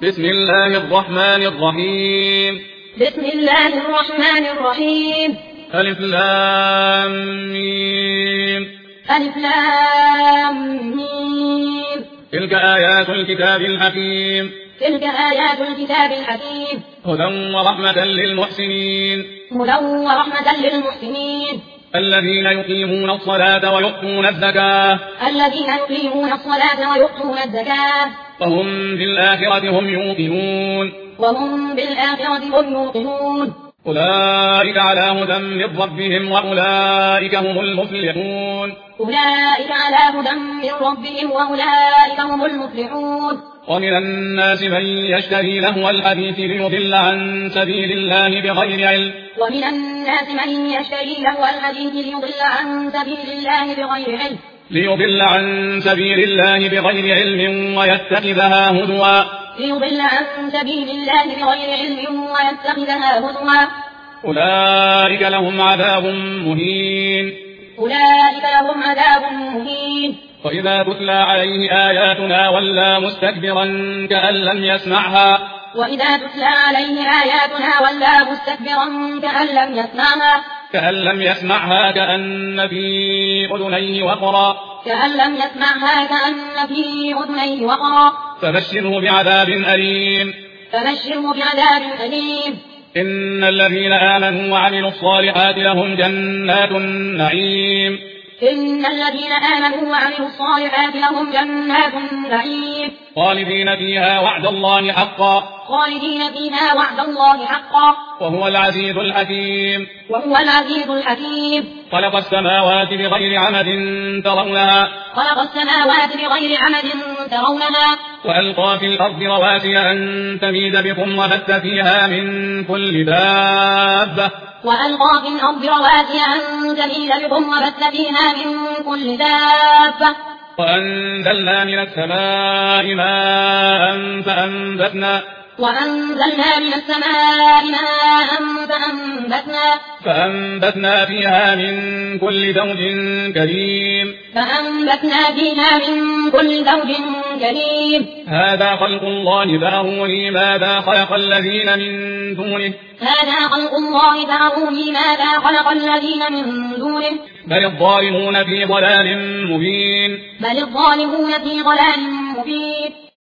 بسم الله الرحمن الرحيم. بسم الله الرحمن الرحيم. ألف لام ميم. ألف لام ميم. تلك آيات الكتاب الحكيم. تلك آيات الكتاب الحكيم. هدى ورحمة للمحسنين. هدى ورحمة للمحسنين. الذين يقيمون الصلاة ويؤتون الزكاة. الذين يقيمون الصلاة ويؤتون الزكاة. وهم بالآخرة هم يوقنون. وهم بالآخرة هم يوقنون. أولئك على هدى من ربهم وأولئك هم المفلحون. أولئك على هدى من ربهم وأولئك هم المفلحون. ومن الناس من يشتري لهو الحديث ليضل عن سبيل الله بغير علم. ومن الناس من يشتري لهو الحديث ليضل عن سبيل الله بغير علم. ليضل عن سبيل الله بغير علم ويتخذها هدوا. ليضل عن سبيل الله بغير علم ويتخذها هدوا. أولئك لهم عذاب مهين. أولئك لهم عذاب مهين. وإذا تتلى عليه آياتنا ولى مستكبرا كأن لم يسمعها. وإذا تتلى عليه آياتنا ولى مستكبرا كأن لم يسمعها كأن في أذنيه وقرا. فبشره بعذاب أليم. إن الذين آمنوا وعملوا الصالحات لهم جنات النعيم. إن الذين آمنوا وعملوا الصالحات لهم جنات النعيم. خالدين فيها وعد الله حقا. خالدين فيها وعد الله حقا. وهو العزيز الحكيم. وهو العزيز الحكيم. خلق السماوات بغير عمد ترونها. خلق السماوات بغير عمد ترونها. وألقى في الأرض رواسي أن تميد بكم وبث فيها من كل دابة. وألقى في الأرض رواسي أن تميد بكم وبث فيها من كل دابة. وأنزلنا من السماء ماء فأنبتنا فيها من كل زوج كريم. هذا خلق الله فأروني ماذا خلق الذين من دونه. بل الظالمون في ضلال مبين.